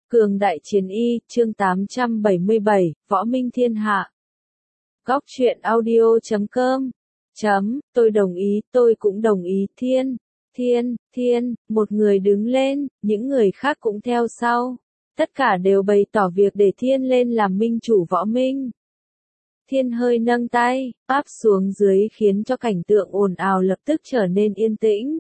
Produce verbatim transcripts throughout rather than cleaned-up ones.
Cường đại chiến y, chương tám trăm bảy mươi bảy, Võ Minh Thiên Hạ. Góc truyện audio chấm com. Chấm, tôi đồng ý, tôi cũng đồng ý, thiên, thiên, thiên, một người đứng lên, những người khác cũng theo sau. Tất cả đều bày tỏ việc để thiên lên làm minh chủ Võ Minh. Thiên hơi nâng tay, áp xuống dưới khiến cho cảnh tượng ồn ào lập tức trở nên yên tĩnh.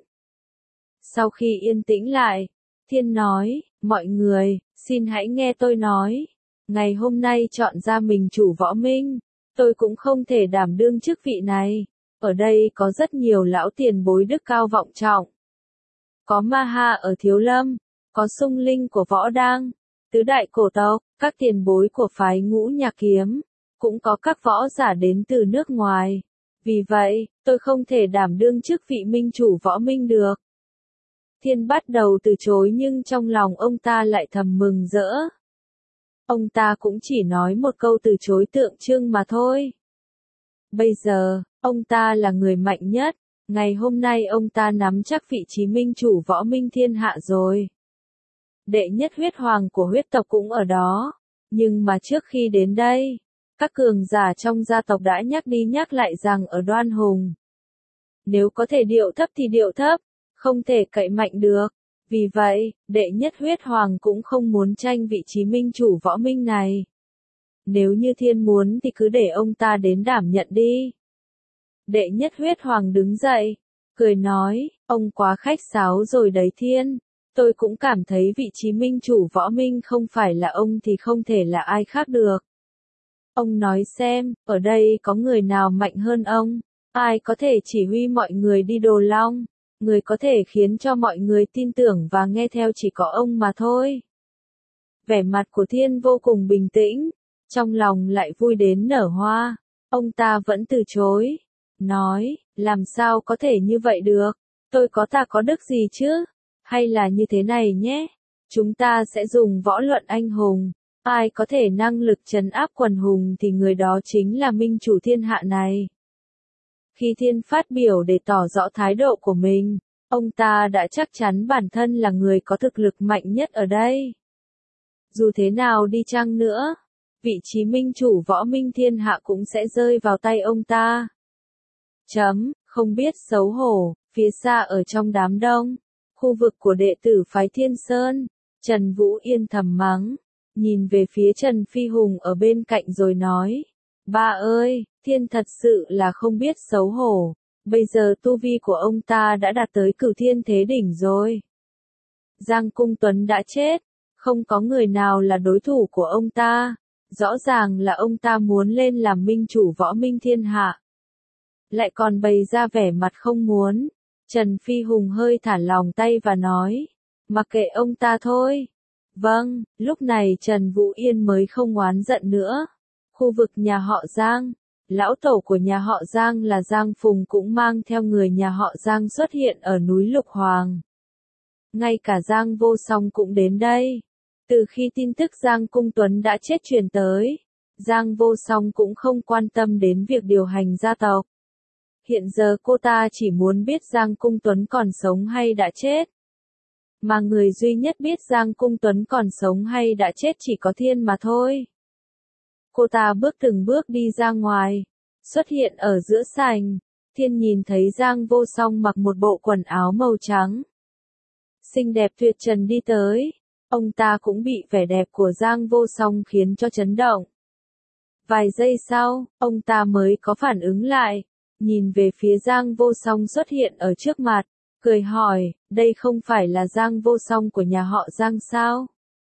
Sau khi yên tĩnh lại, Thiên nói, mọi người, xin hãy nghe tôi nói. Ngày hôm nay chọn ra mình chủ Võ Minh, tôi cũng không thể đảm đương chức vị này. Ở đây có rất nhiều lão tiền bối đức cao vọng trọng. Có Ma Ha ở Thiếu Lâm, có Sung Linh của Võ Đang, tứ đại cổ tộc, các tiền bối của phái Ngũ Nhạc Kiếm, cũng có các võ giả đến từ nước ngoài. Vì vậy, tôi không thể đảm đương chức vị minh chủ Võ Minh được. Thiên bắt đầu từ chối nhưng trong lòng ông ta lại thầm mừng rỡ. Ông ta cũng chỉ nói một câu từ chối tượng trưng mà thôi. Bây giờ, ông ta là người mạnh nhất, ngày hôm nay ông ta nắm chắc vị trí minh chủ Võ Minh Thiên Hạ rồi. Đệ nhất huyết hoàng của huyết tộc cũng ở đó, nhưng mà trước khi đến đây, các cường giả trong gia tộc đã nhắc đi nhắc lại rằng ở Đoan Hùng. Nếu có thể điệu thấp thì điệu thấp, không thể cậy mạnh được. Vì vậy, đệ nhất huyết hoàng cũng không muốn tranh vị trí minh chủ Võ Minh này. Nếu như Thiên muốn thì cứ để ông ta đến đảm nhận đi. Đệ nhất huyết hoàng đứng dậy, cười nói, ông quá khách sáo rồi đấy Thiên. Tôi cũng cảm thấy vị trí minh chủ Võ Minh không phải là ông thì không thể là ai khác được. Ông nói xem, ở đây có người nào mạnh hơn ông? Ai có thể chỉ huy mọi người đi Đồ Long? Người có thể khiến cho mọi người tin tưởng và nghe theo chỉ có ông mà thôi. Vẻ mặt của Thiên vô cùng bình tĩnh, trong lòng lại vui đến nở hoa. Ông ta vẫn từ chối, nói, làm sao có thể như vậy được, tôi có ta có đức gì chứ, hay là như thế này nhé, chúng ta sẽ dùng võ luận anh hùng, ai có thể năng lực trấn áp quần hùng thì người đó chính là minh chủ thiên hạ này. Khi Thiên phát biểu để tỏ rõ thái độ của mình, ông ta đã chắc chắn bản thân là người có thực lực mạnh nhất ở đây. Dù thế nào đi chăng nữa, vị trí minh chủ Võ Minh Thiên Hạ cũng sẽ rơi vào tay ông ta. Chấm, không biết xấu hổ, phía xa ở trong đám đông, khu vực của đệ tử phái Thiên Sơn, Trần Vũ Yên thầm mắng, nhìn về phía Trần Phi Hùng ở bên cạnh rồi nói, ba ơi, Thiên thật sự là không biết xấu hổ, bây giờ tu vi của ông ta đã đạt tới cửu thiên thế đỉnh rồi. Giang Cung Tuấn đã chết, không có người nào là đối thủ của ông ta, rõ ràng là ông ta muốn lên làm minh chủ Võ Minh Thiên Hạ. Lại còn bày ra vẻ mặt không muốn, Trần Phi Hùng hơi thả lòng tay và nói, mặc kệ ông ta thôi. Vâng, lúc này Trần Vũ Yên mới không oán giận nữa. Khu vực nhà họ Giang, lão tổ của nhà họ Giang là Giang Phùng cũng mang theo người nhà họ Giang xuất hiện ở núi Lục Hoàng. Ngay cả Giang Vô Song cũng đến đây. Từ khi tin tức Giang Cung Tuấn đã chết truyền tới, Giang Vô Song cũng không quan tâm đến việc điều hành gia tộc. Hiện giờ cô ta chỉ muốn biết Giang Cung Tuấn còn sống hay đã chết. Mà người duy nhất biết Giang Cung Tuấn còn sống hay đã chết chỉ có Thiên mà thôi. Cô ta bước từng bước đi ra ngoài, xuất hiện ở giữa sảnh. Thiên nhìn thấy Giang Vô Song mặc một bộ quần áo màu trắng, xinh đẹp tuyệt trần đi tới. Ông ta cũng bị vẻ đẹp của Giang Vô Song khiến cho chấn động. Vài giây sau, ông ta mới có phản ứng lại, nhìn về phía Giang Vô Song xuất hiện ở trước mặt, cười hỏi, đây không phải là Giang Vô Song của nhà họ Giang sao?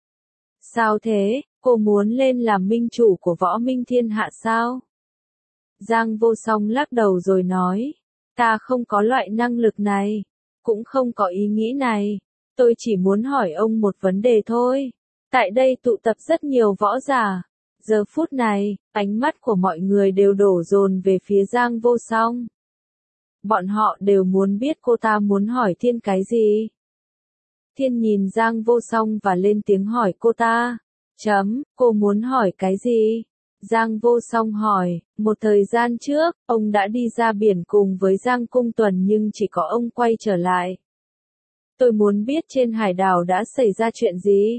Sao thế, cô muốn lên làm minh chủ của Võ Minh Thiên Hạ sao? Giang Vô Song lắc đầu rồi nói, ta không có loại năng lực này, cũng không có ý nghĩ này, tôi chỉ muốn hỏi ông một vấn đề thôi. Tại đây tụ tập rất nhiều võ giả, giờ phút này, ánh mắt của mọi người đều đổ dồn về phía Giang Vô Song. Bọn họ đều muốn biết cô ta muốn hỏi Thiên cái gì. Thiên nhìn Giang Vô Song và lên tiếng hỏi cô ta. Chấm, cô muốn hỏi cái gì? Giang Vô Song hỏi, một thời gian trước, ông đã đi ra biển cùng với Giang Cung Tuấn nhưng chỉ có ông quay trở lại. Tôi muốn biết trên hải đảo đã xảy ra chuyện gì?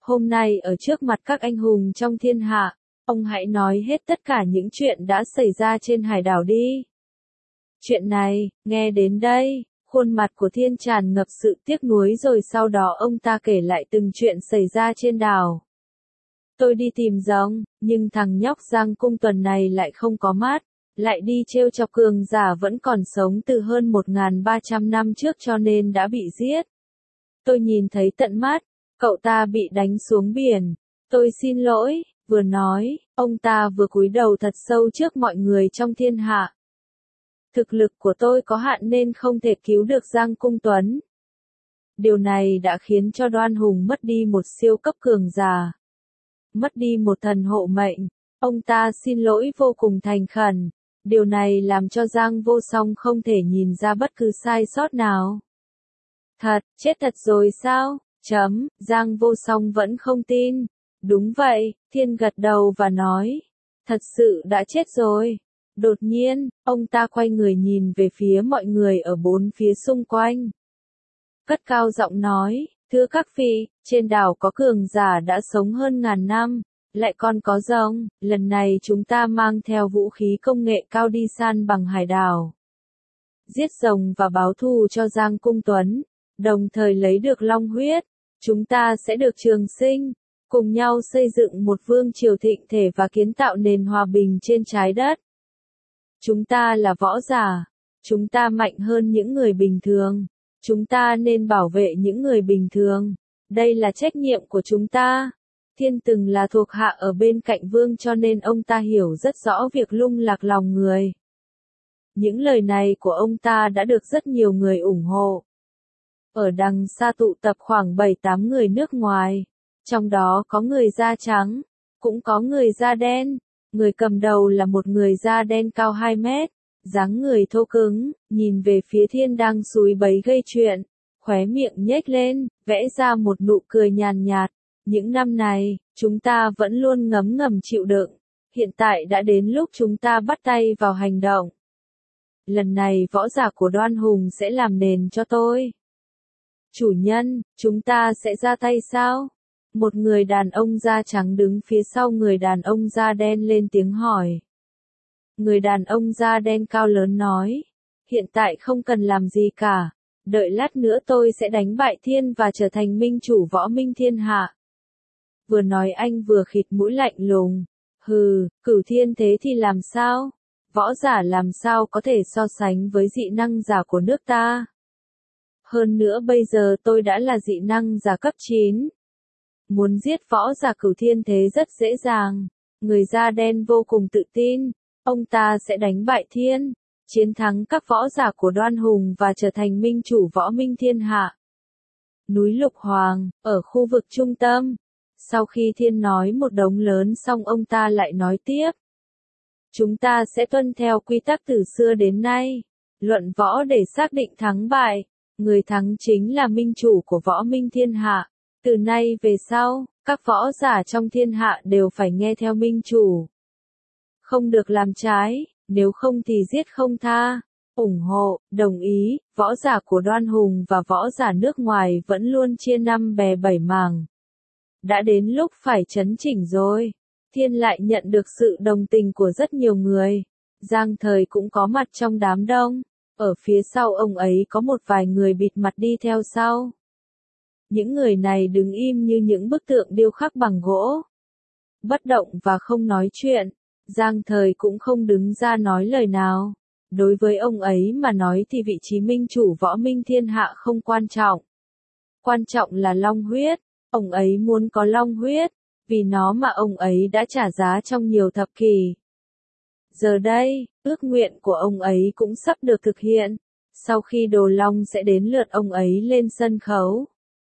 Hôm nay ở trước mặt các anh hùng trong thiên hạ, ông hãy nói hết tất cả những chuyện đã xảy ra trên hải đảo đi. Chuyện này, nghe đến đây, khuôn mặt của Thiên tràn ngập sự tiếc nuối rồi sau đó ông ta kể lại từng chuyện xảy ra trên đảo. Tôi đi tìm rồng, nhưng thằng nhóc Giang Cung Tuần này lại không có mắt, lại đi trêu chọc cường giả vẫn còn sống từ hơn một nghìn ba trăm năm trước cho nên đã bị giết. Tôi nhìn thấy tận mắt, cậu ta bị đánh xuống biển. Tôi xin lỗi, vừa nói, ông ta vừa cúi đầu thật sâu trước mọi người trong thiên hạ. Thực lực của tôi có hạn nên không thể cứu được Giang Cung Tuấn. Điều này đã khiến cho Đoan Hùng mất đi một siêu cấp cường giả. Mất đi một thần hộ mệnh. Ông ta xin lỗi vô cùng thành khẩn. Điều này làm cho Giang Vô Song không thể nhìn ra bất cứ sai sót nào. Thật, chết thật rồi sao? Chấm, Giang Vô Song vẫn không tin. Đúng vậy, Thiên gật đầu và nói. Thật sự đã chết rồi. Đột nhiên, ông ta quay người nhìn về phía mọi người ở bốn phía xung quanh. Cất cao giọng nói, thưa các vị, trên đảo có cường giả đã sống hơn ngàn năm, lại còn có rồng, lần này chúng ta mang theo vũ khí công nghệ cao đi săn bằng hải đảo. Giết rồng và báo thù cho Giang Cung Tuấn, đồng thời lấy được long huyết, chúng ta sẽ được trường sinh, cùng nhau xây dựng một vương triều thịnh thể và kiến tạo nền hòa bình trên trái đất. Chúng ta là võ giả, chúng ta mạnh hơn những người bình thường, chúng ta nên bảo vệ những người bình thường, đây là trách nhiệm của chúng ta. Thiên từng là thuộc hạ ở bên cạnh vương cho nên ông ta hiểu rất rõ việc lung lạc lòng người. Những lời này của ông ta đã được rất nhiều người ủng hộ. Ở đằng xa tụ tập khoảng bảy tám người nước ngoài, trong đó có người da trắng, cũng có người da đen. Người cầm đầu là một người da đen cao hai mét, dáng người thô cứng, nhìn về phía Thiên đang súi bấy gây chuyện, khóe miệng nhếch lên, vẽ ra một nụ cười nhàn nhạt. Những năm này, chúng ta vẫn luôn ngấm ngầm chịu đựng, hiện tại đã đến lúc chúng ta bắt tay vào hành động. Lần này võ giả của Đoan Hùng sẽ làm nền cho tôi. Chủ nhân, chúng ta sẽ ra tay sao? Một người đàn ông da trắng đứng phía sau người đàn ông da đen lên tiếng hỏi. Người đàn ông da đen cao lớn nói, hiện tại không cần làm gì cả, đợi lát nữa tôi sẽ đánh bại Thiên và trở thành minh chủ võ minh thiên hạ. Vừa nói anh vừa khịt mũi lạnh lùng, hừ, Cửu Thiên thế thì làm sao? Võ giả làm sao có thể so sánh với dị năng giả của nước ta? Hơn nữa bây giờ tôi đã là dị năng giả cấp chín. Muốn giết võ giả Cửu Thiên thế rất dễ dàng. Người da đen vô cùng tự tin, ông ta sẽ đánh bại Thiên, chiến thắng các võ giả của Đoan Hùng và trở thành minh chủ võ minh thiên hạ. Núi Lục Hoàng, ở khu vực trung tâm. Sau khi Thiên nói một đống lớn xong ông ta lại nói tiếp. Chúng ta sẽ tuân theo quy tắc từ xưa đến nay, luận võ để xác định thắng bại, người thắng chính là minh chủ của võ minh thiên hạ. Từ nay về sau, các võ giả trong thiên hạ đều phải nghe theo minh chủ. Không được làm trái, nếu không thì giết không tha. Ủng hộ, đồng ý, võ giả của Đoan Hùng và võ giả nước ngoài vẫn luôn chia năm bè bảy mảng. Đã đến lúc phải chấn chỉnh rồi. Thiên lại nhận được sự đồng tình của rất nhiều người. Giang Thời cũng có mặt trong đám đông. Ở phía sau ông ấy có một vài người bịt mặt đi theo sau. Những người này đứng im như những bức tượng điêu khắc bằng gỗ. Bất động và không nói chuyện. Giang Thời cũng không đứng ra nói lời nào. Đối với ông ấy mà nói thì vị trí minh chủ võ minh thiên hạ không quan trọng. Quan trọng là long huyết. Ông ấy muốn có long huyết. Vì nó mà ông ấy đã trả giá trong nhiều thập kỷ. Giờ đây, ước nguyện của ông ấy cũng sắp được thực hiện. Sau khi Đồ Long sẽ đến lượt ông ấy lên sân khấu.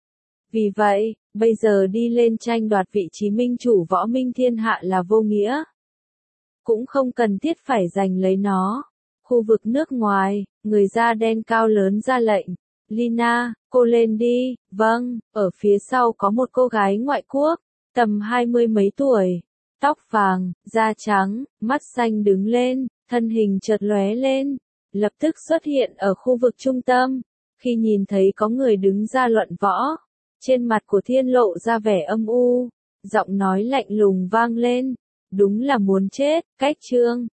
Vì vậy, bây giờ đi lên tranh đoạt vị trí minh chủ võ minh thiên hạ là vô nghĩa. Cũng không cần thiết phải giành lấy nó. Khu vực nước ngoài, người da đen cao lớn ra lệnh. Lina, cô lên đi. Vâng, ở phía sau có một cô gái ngoại quốc, tầm hai mươi mấy tuổi. Tóc vàng, da trắng, mắt xanh đứng lên, thân hình chợt lóe lên. Lập tức xuất hiện ở khu vực trung tâm. Khi nhìn thấy có người đứng ra luận võ, Trên mặt của Thiên lộ ra vẻ âm u, giọng nói lạnh lùng vang lên. Đúng là muốn chết, cách Trương